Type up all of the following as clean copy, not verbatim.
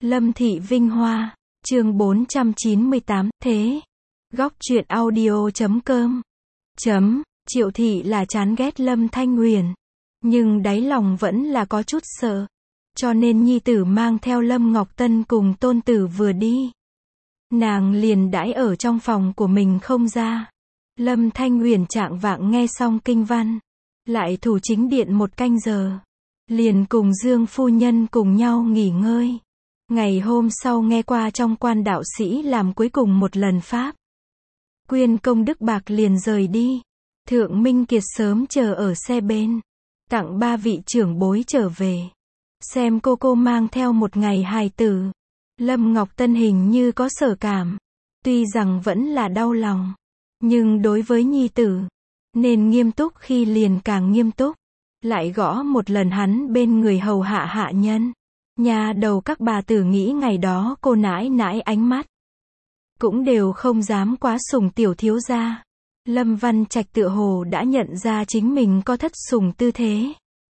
Lâm Thị Vinh Hoa, chương 498, thế. Góc truyện audio.com. Triệu Thị là chán ghét Lâm Thanh Huyền, nhưng đáy lòng vẫn là có chút sợ. Cho nên nhi tử mang theo Lâm Ngọc Tân cùng tôn tử vừa đi. Nàng liền đãi ở trong phòng của mình không ra. Lâm Thanh Huyền trạng vạng nghe xong kinh văn, lại thủ chính điện một canh giờ. Liền cùng Dương phu nhân cùng nhau nghỉ ngơi. Ngày hôm sau nghe qua trong quan đạo sĩ làm cuối cùng một lần pháp quyên công đức bạc liền rời đi. Thượng Minh Kiệt sớm chờ ở xe bên, tặng 3 vị trưởng bối trở về. Xem cô mang theo một ngày hài tử. Lâm Ngọc Tân hình như có sở cảm, tuy rằng vẫn là đau lòng, nhưng đối với nhi tử, nên nghiêm túc khi liền càng nghiêm túc. Lại gõ một lần hắn bên người hầu hạ hạ nhân. Nhà đầu các bà tử nghĩ ngày đó cô nãi nãi ánh mắt cũng đều không dám quá sủng tiểu thiếu gia. Lâm Văn Trạch tựa hồ đã nhận ra chính mình có thất sủng tư thế.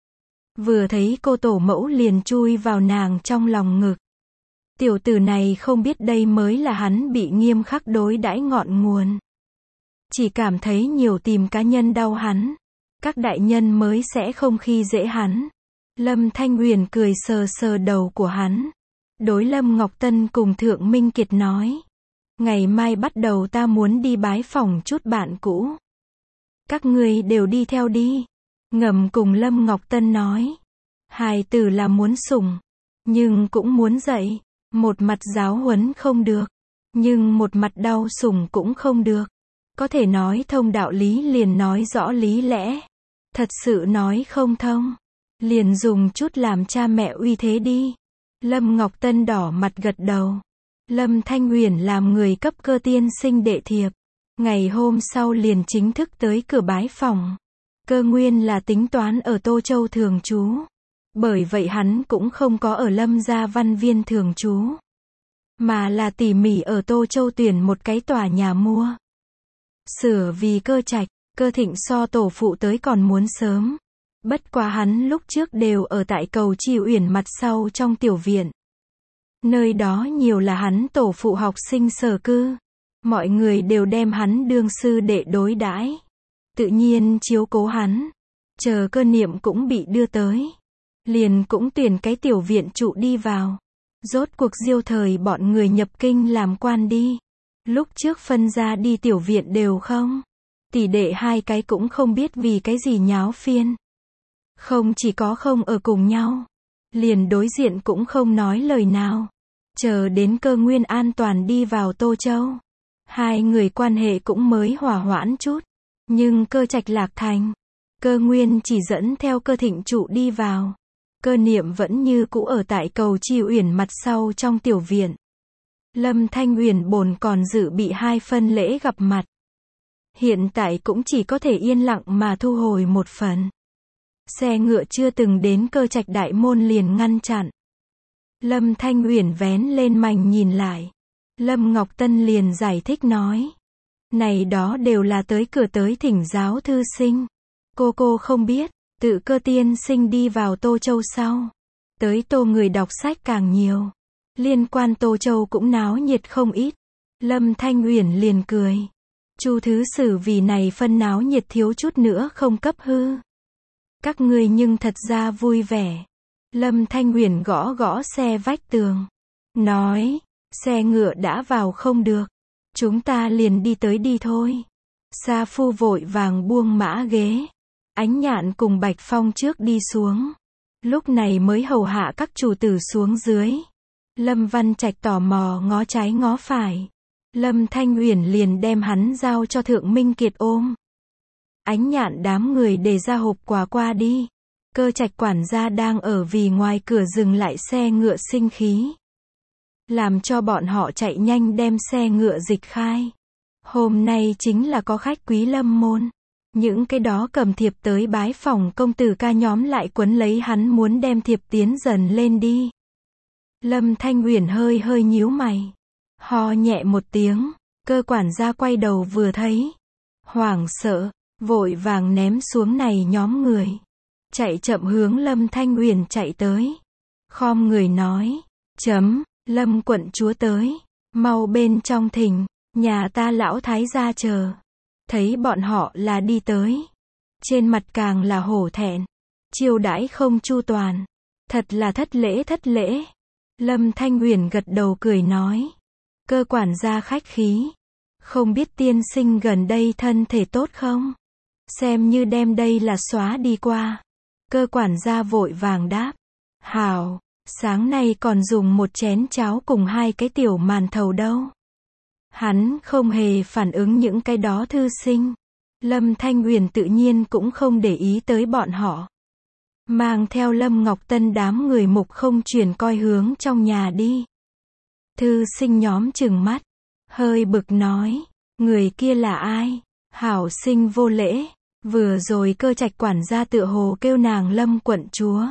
Vừa thấy cô tổ mẫu liền chui vào nàng trong lòng ngực. Tiểu tử này không biết đây mới là hắn bị nghiêm khắc đối đãi ngọn nguồn. Chỉ cảm thấy nhiều tìm cá nhân đau hắn, các đại nhân mới sẽ không khi dễ hắn. Lâm Thanh Huyền cười sờ sờ đầu của hắn. Đối Lâm Ngọc Tân cùng Thượng Minh Kiệt nói. Ngày mai bắt đầu ta muốn đi bái phỏng chút bạn cũ. Các ngươi đều đi theo đi. Ngầm cùng Lâm Ngọc Tân nói. Hài tử là muốn sủng, nhưng cũng muốn dạy. Một mặt giáo huấn không được, nhưng một mặt đau sủng cũng không được. Có thể nói thông đạo lý liền nói rõ lý lẽ. Thật sự nói không thông, liền dùng chút làm cha mẹ uy thế đi. Lâm Ngọc Tân đỏ mặt gật đầu. Lâm Thanh Huyền làm người cấp Cơ tiên sinh đệ thiệp. Ngày hôm sau liền chính thức tới cửa bái phỏng. Cơ nguyên là tính toán ở Tô Châu thường trú. Bởi vậy hắn cũng không có ở Lâm gia Văn Viên thường trú, mà là tỉ mỉ ở Tô Châu tuyển một cái tòa nhà mua sửa vì Cơ Trạch. Cơ Thịnh so tổ phụ tới còn muốn sớm. Bất quá hắn lúc trước đều ở tại Cầu Chi Uyển mặt sau trong tiểu viện. Nơi đó nhiều là hắn tổ phụ học sinh sở cư. Mọi người đều đem hắn đương sư đệ đối đãi, tự nhiên chiếu cố hắn. Chờ Cơ Niệm cũng bị đưa tới, liền cũng tuyển cái tiểu viện trụ đi vào. Rốt cuộc Diêu thời bọn người nhập kinh làm quan đi. Lúc trước phân ra đi tiểu viện đều không. Tỷ đệ hai cái cũng không biết vì cái gì nháo phiên. Không chỉ có không ở cùng nhau, liền đối diện cũng không nói lời nào. Chờ đến Cơ Nguyên an toàn đi vào Tô Châu, hai người quan hệ cũng mới hòa hoãn chút. Nhưng Cơ Trạch lạc thành, Cơ Nguyên chỉ dẫn theo Cơ Thịnh trụ đi vào. Cơ Niệm vẫn như cũ ở tại Cầu Chi Uyển mặt sau trong tiểu viện. Lâm Thanh Huyền bồn còn dự bị 2 phân lễ gặp mặt. Hiện tại cũng chỉ có thể yên lặng mà thu hồi một phần. Xe ngựa chưa từng đến Cơ Trạch đại môn liền ngăn chặn. Lâm Thanh Huyền vén lên mành nhìn lại. Lâm Ngọc Tân liền giải thích nói. Này đó đều là tới cửa tới thỉnh giáo thư sinh. Cô không biết, tự Cơ tiên sinh đi vào Tô Châu sau. Tới Tô người đọc sách càng nhiều. Liên quan Tô Châu cũng náo nhiệt không ít. Lâm Thanh Huyền liền cười. Chu thứ sử vì này phân náo nhiệt thiếu chút nữa không cấp hư. Các ngươi nhưng thật ra vui vẻ. Lâm Thanh Huyền gõ gõ xe vách tường. Nói, xe ngựa đã vào không được. Chúng ta liền đi tới đi thôi. Sa Phu vội vàng buông mã ghế. Ánh Nhạn cùng Bạch Phong trước đi xuống. Lúc này mới hầu hạ các chủ tử xuống dưới. Lâm Văn Trạch tò mò ngó trái ngó phải. Lâm Thanh Huyền liền đem hắn giao cho Thượng Minh Kiệt ôm. Ánh Nhạn đám người để ra hộp quà qua đi. Cơ Trạch quản gia đang ở vì ngoài cửa dừng lại xe ngựa sinh khí. Làm cho bọn họ chạy nhanh đem xe ngựa dịch khai. Hôm nay chính là có khách quý Lâm môn. Những cái đó cầm thiệp tới bái phỏng công tử ca nhóm lại quấn lấy hắn muốn đem thiệp tiến dần lên đi. Lâm Thanh Huyền hơi nhíu mày. Ho nhẹ một tiếng, Cơ quản gia quay đầu vừa thấy. Hoảng sợ, vội vàng ném xuống này nhóm người. Chạy chậm hướng Lâm Thanh Huyền chạy tới. Khom người nói. Lâm quận chúa tới, mau bên trong thỉnh, nhà ta lão thái gia chờ. Thấy bọn họ là đi tới, trên mặt càng là hổ thẹn, chiêu đãi không chu toàn, thật là thất lễ. Lâm Thanh Uyển gật đầu cười nói, cơ quản gia khách khí, không biết tiên sinh gần đây thân thể tốt không? Xem như đem đây là xóa đi qua. Cơ quản gia vội vàng đáp, hảo, sáng nay còn dùng một chén cháo cùng 2 cái tiểu màn thầu đâu. Hắn không hề phản ứng những cái đó thư sinh. Lâm Thanh Uyển tự nhiên cũng không để ý tới bọn họ. Mang theo Lâm Ngọc Tân đám người mục không chuyển coi hướng trong nhà đi. Thư sinh nhóm trừng mắt, hơi bực nói, người kia là ai? Hảo sinh vô lễ, vừa rồi Cơ Trạch quản gia tựa hồ kêu nàng Lâm quận chúa.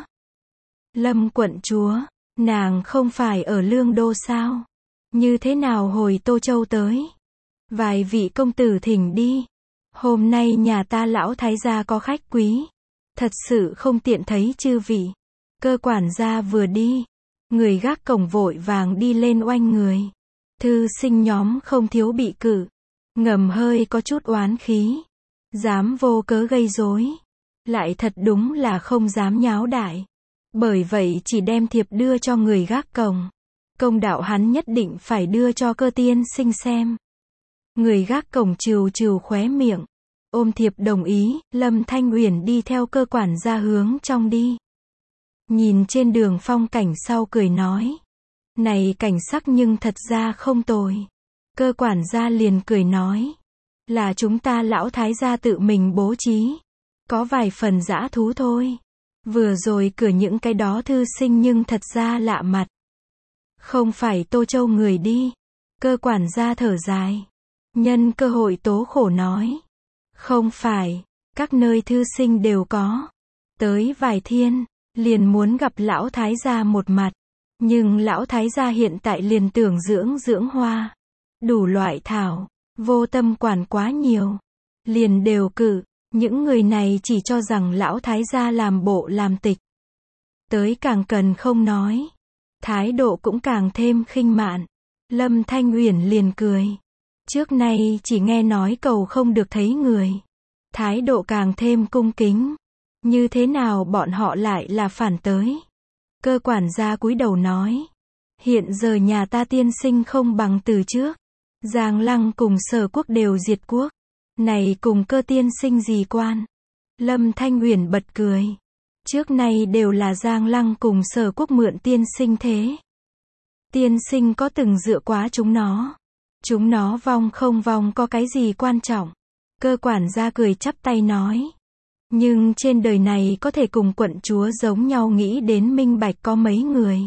Lâm quận chúa, nàng không phải ở Lương Đô sao? Như thế nào hồi Tô Châu tới? Vài vị công tử thỉnh đi. Hôm nay nhà ta lão thái gia có khách quý. Thật sự không tiện thấy chư vị. Cơ quản gia vừa đi, người gác cổng vội vàng đi lên oanh người. Thư sinh nhóm không thiếu bị cử. Ngầm hơi có chút oán khí. Dám vô cớ gây rối. Lại thật đúng là không dám nháo đại. Bởi vậy chỉ đem thiệp đưa cho người gác cổng. Công đạo hắn nhất định phải đưa cho Cơ tiên sinh xem. Người gác cổng trừ khóe miệng, ôm thiệp đồng ý. Lâm Thanh Uyển đi theo Cơ quản gia hướng trong đi. Nhìn trên đường phong cảnh sau cười nói, này cảnh sắc nhưng thật ra không tồi. Cơ quản gia liền cười nói, là chúng ta lão thái gia tự mình bố trí, có vài phần dã thú thôi. Vừa rồi cửa những cái đó thư sinh nhưng thật ra lạ mặt. Không phải Tô Châu người đi. Cơ quản gia thở dài, nhân cơ hội tố khổ nói, không phải, các nơi thư sinh đều có. Tới vài thiên, liền muốn gặp lão thái gia một mặt. Nhưng lão thái gia hiện tại liền tưởng dưỡng hoa, đủ loại thảo, vô tâm quản quá nhiều, liền đều cử. Những người này chỉ cho rằng lão thái gia làm bộ làm tịch. Tới càng cần không nói, thái độ cũng càng thêm khinh mạn. Lâm Thanh Uyển liền cười. Trước nay chỉ nghe nói cầu không được thấy người. Thái độ càng thêm cung kính. Như thế nào bọn họ lại là phản tới? Cơ quản gia cúi đầu nói, hiện giờ nhà ta tiên sinh không bằng từ trước. Giang Lăng cùng Sở Quốc đều diệt quốc. Này cùng Cơ tiên sinh gì quan? Lâm Thanh Uyển bật cười. Trước nay đều là Giang Lăng cùng Sở Quốc mượn tiên sinh thế. Tiên sinh có từng dựa quá chúng nó. Chúng nó vong không vong có cái gì quan trọng. Cơ quản gia cười chắp tay nói. Nhưng trên đời này có thể cùng quận chúa giống nhau nghĩ đến minh bạch có mấy người.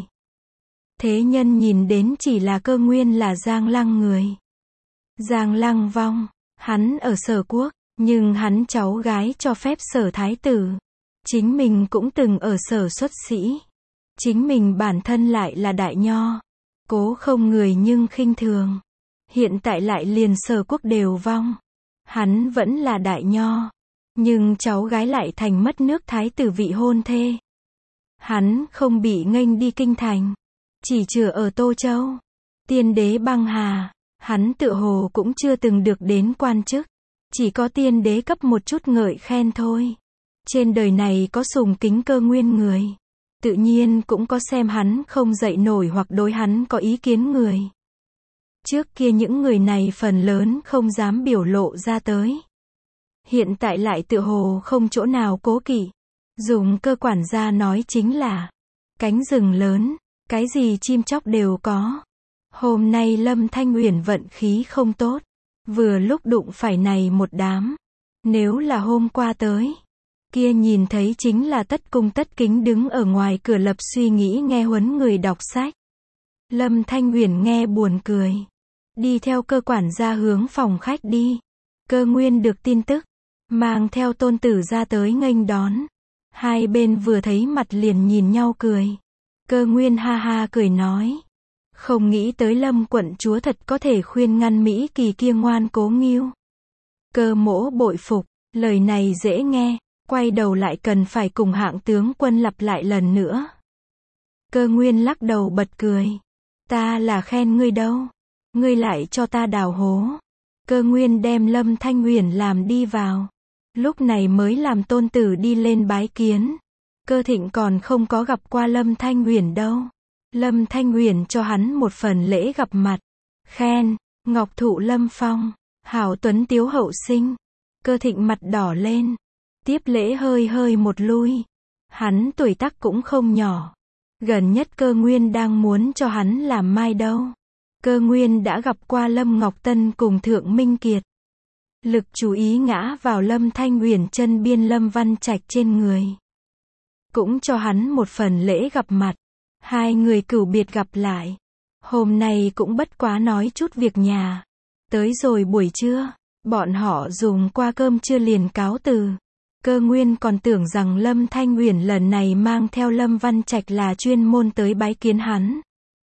Thế nhân nhìn đến chỉ là Cơ nguyên là Giang Lăng người. Giang Lăng vong, hắn ở Sở Quốc, nhưng hắn cháu gái cho phép Sở thái tử. Chính mình cũng từng ở Sở xuất sĩ. Chính mình bản thân lại là đại nho. Cố không người nhưng khinh thường. Hiện tại lại liền Sở Quốc đều vong. Hắn vẫn là đại nho. Nhưng cháu gái lại thành mất nước thái tử vị hôn thê. Hắn không bị nghênh đi kinh thành. Chỉ chừa ở Tô Châu. Tiên đế băng hà. Hắn tựa hồ cũng chưa từng được đến quan chức. Chỉ có tiên đế cấp một chút ngợi khen thôi. Trên đời này có sùng kính Cơ nguyên người. Tự nhiên cũng có xem hắn không dậy nổi hoặc đối hắn có ý kiến người. Trước kia những người này phần lớn không dám biểu lộ ra tới. Hiện tại lại tựa hồ không chỗ nào cố kỵ. Dùng Cơ quản gia nói chính là cánh rừng lớn, cái gì chim chóc đều có. Hôm nay Lâm Thanh Uyển vận khí không tốt. Vừa lúc đụng phải này một đám. Nếu là hôm qua tới, kia nhìn thấy chính là tất cung tất kính đứng ở ngoài cửa lập suy nghĩ nghe huấn người đọc sách. Lâm Thanh Uyển nghe buồn cười. Đi theo Cơ quản gia hướng phòng khách đi. Cơ nguyên được tin tức, mang theo tôn tử ra tới nghênh đón. Hai bên vừa thấy mặt liền nhìn nhau cười. Cơ nguyên ha ha cười nói. Không nghĩ tới Lâm quận chúa thật có thể khuyên ngăn Mỹ Kỳ kia ngoan cố nghiêu. Cơ mỗ bội phục, lời này dễ nghe, quay đầu lại cần phải cùng hạng tướng quân lặp lại lần nữa. Cơ nguyên lắc đầu bật cười. Ta là khen ngươi đâu. Ngươi lại cho ta đào hố. Cơ Nguyên đem Lâm Thanh Uyển làm đi vào. Lúc này mới làm tôn tử đi lên bái kiến. Cơ Thịnh còn không có gặp qua Lâm Thanh Uyển đâu. Lâm Thanh Uyển cho hắn một phần lễ gặp mặt. Khen, ngọc thụ lâm phong, hảo tuấn tiếu hậu sinh. Cơ Thịnh mặt đỏ lên. Tiếp lễ hơi hơi một lui. Hắn tuổi tác cũng không nhỏ. Gần nhất Cơ Nguyên đang muốn cho hắn làm mai đâu. Cơ Nguyên đã gặp qua Lâm Ngọc Tân cùng Thượng Minh Kiệt. Lực chú ý ngã vào Lâm Thanh Uyển chân biên Lâm Văn Trạch trên người. Cũng cho hắn một phần lễ gặp mặt. Hai người cửu biệt gặp lại. Hôm nay cũng bất quá nói chút việc nhà. Tới rồi buổi trưa, bọn họ dùng qua cơm trưa liền cáo từ. Cơ Nguyên còn tưởng rằng Lâm Thanh Uyển lần này mang theo Lâm Văn Trạch là chuyên môn tới bái kiến hắn.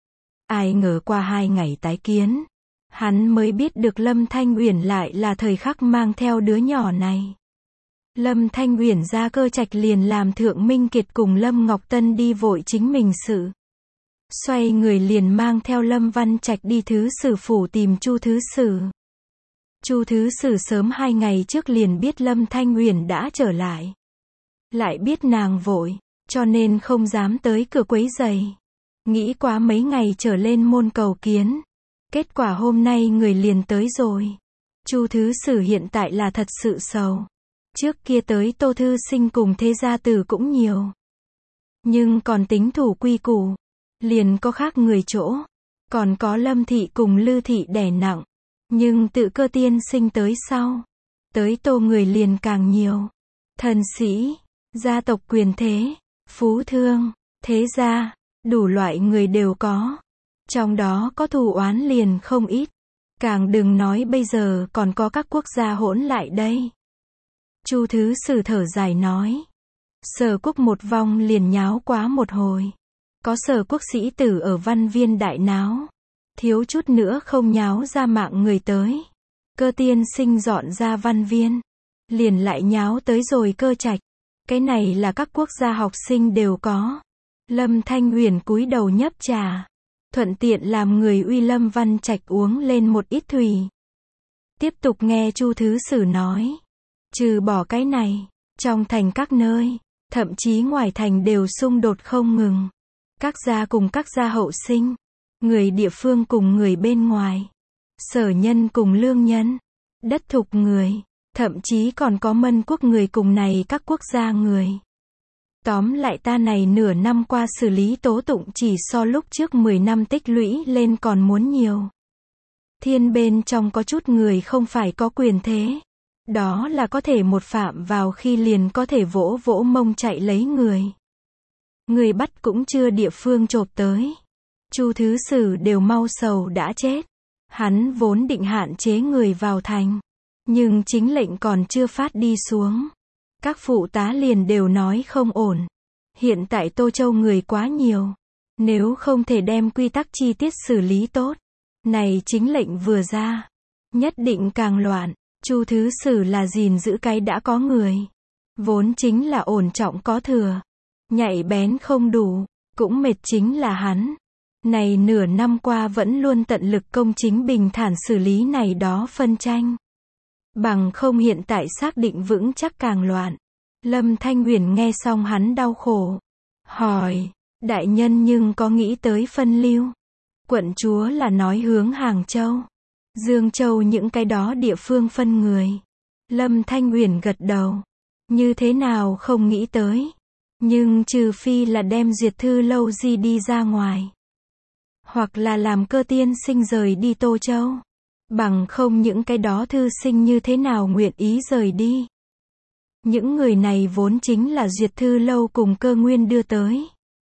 Ai ngờ qua 2 ngày tái kiến, hắn mới biết được Lâm Thanh Uyển lại là thời khắc mang theo đứa nhỏ này. Lâm Thanh Uyển ra Cơ Trạch liền làm Thượng Minh Kiệt cùng Lâm Ngọc Tân đi vội chính mình sự. Xoay người liền mang theo Lâm Văn Trạch đi thứ sử phủ tìm Chu thứ sử. Chu thứ sử sớm 2 ngày trước liền biết Lâm Thanh Uyển đã trở lại. Lại biết nàng vội, cho nên không dám tới cửa quấy rầy. Nghĩ quá mấy ngày trở lên môn cầu kiến. Kết quả hôm nay người liền tới rồi. Chu thứ sử hiện tại là thật sự sầu. Trước kia tới Tô thư sinh cùng thế gia tử cũng nhiều. Nhưng còn tính thủ quy củ. Liền có khác người chỗ. Còn có Lâm thị cùng Lư thị đè nặng. Nhưng tự Cơ tiên sinh tới sau. Tới Tô người liền càng nhiều. Thần sĩ, gia tộc quyền thế, phú thương, thế gia, đủ loại người đều có. Trong đó có thù oán liền không ít. Càng đừng nói bây giờ còn có các quốc gia hỗn lại đây. Chu thứ sử thở dài nói. Sở quốc một vong liền nháo quá một hồi. Có sở quốc sĩ tử ở Văn Viên đại náo. Thiếu chút nữa không nháo ra mạng người tới. Cơ tiên sinh dọn ra Văn Viên. Liền lại nháo tới rồi Cơ Trạch. Cái này là các quốc gia học sinh đều có. Lâm Thanh Uyển cúi đầu nhấp trà. Thuận tiện làm người uy Lâm Văn Trạch uống lên một ít thủy. Tiếp tục nghe Chu thứ sử nói. Trừ bỏ cái này, trong thành các nơi, thậm chí ngoài thành đều xung đột không ngừng. Các gia cùng các gia hậu sinh, người địa phương cùng người bên ngoài, sở nhân cùng lương nhân, đất thục người, thậm chí còn có Mân quốc người cùng này các quốc gia người. Tóm lại ta này nửa năm qua xử lý tố tụng chỉ so lúc trước 10 năm tích lũy lên còn muốn nhiều. Thiên bên trong có chút người không phải có quyền thế. Đó là có thể một phạm vào khi liền có thể vỗ vỗ mông chạy lấy người. Người bắt cũng chưa địa phương chộp tới. Chu thứ sử đều mau sầu đã chết. Hắn vốn định hạn chế người vào thành. Nhưng chính lệnh còn chưa phát đi xuống. Các phụ tá liền đều nói không ổn. Hiện tại Tô Châu người quá nhiều. Nếu không thể đem quy tắc chi tiết xử lý tốt. Này chính lệnh vừa ra. Nhất định càng loạn. Chu thứ sử là gìn giữ cái đã có người. Vốn chính là ổn trọng có thừa. Nhạy bén không đủ. Cũng mệt chính là hắn. Này nửa năm qua vẫn luôn tận lực công chính bình thản xử lý này đó phân tranh. Bằng không hiện tại xác định vững chắc càng loạn. Lâm Thanh Uyển nghe xong hắn đau khổ. Hỏi, đại nhân nhưng có nghĩ tới phân lưu? Quận chúa là nói hướng Hàng Châu, Dương Châu những cái đó địa phương phân người. Lâm Thanh Uyển gật đầu. Như thế nào không nghĩ tới. Nhưng trừ phi là đem Duyệt Thư Lâu di đi ra ngoài. Hoặc là làm Cơ tiên sinh rời đi Tô Châu. Bằng không những cái đó thư sinh như thế nào nguyện ý rời đi. Những người này vốn chính là Duyệt Thư Lâu cùng Cơ Nguyên đưa tới.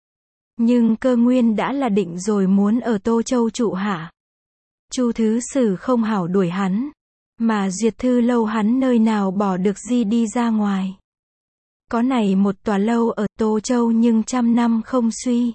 Nhưng Cơ Nguyên đã là định rồi muốn ở Tô Châu trụ hạ. Chu thứ sử không hảo đuổi hắn. Mà Duyệt Thư Lâu hắn nơi nào bỏ được di đi ra ngoài. Có này một tòa lâu ở Tô Châu nhưng trăm năm không suy.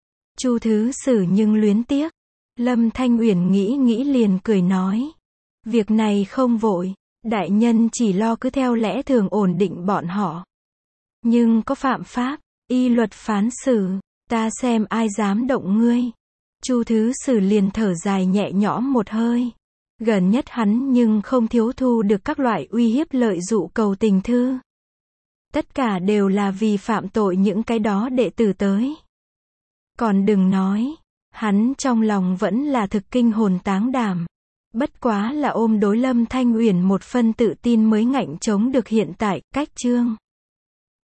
Chu thứ sử nhưng luyến tiếc. Lâm Thanh Uyển nghĩ liền cười nói. Việc này không vội. Đại nhân chỉ lo cứ theo lẽ thường ổn định bọn họ. Nhưng có phạm pháp, y luật phán xử, ta xem ai dám động ngươi. Chu Thứ Sử liền thở dài nhẹ nhõm một hơi. Gần nhất hắn nhưng không thiếu thu được các loại uy hiếp lợi dụ cầu tình thư. Tất cả đều là vì phạm tội những cái đó đệ tử tới. Còn đừng nói, hắn trong lòng vẫn là thực kinh hồn táng đảm. Bất quá là ôm đối Lâm Thanh Uyển một phân tự tin mới ngạnh chống được hiện tại, cách chương.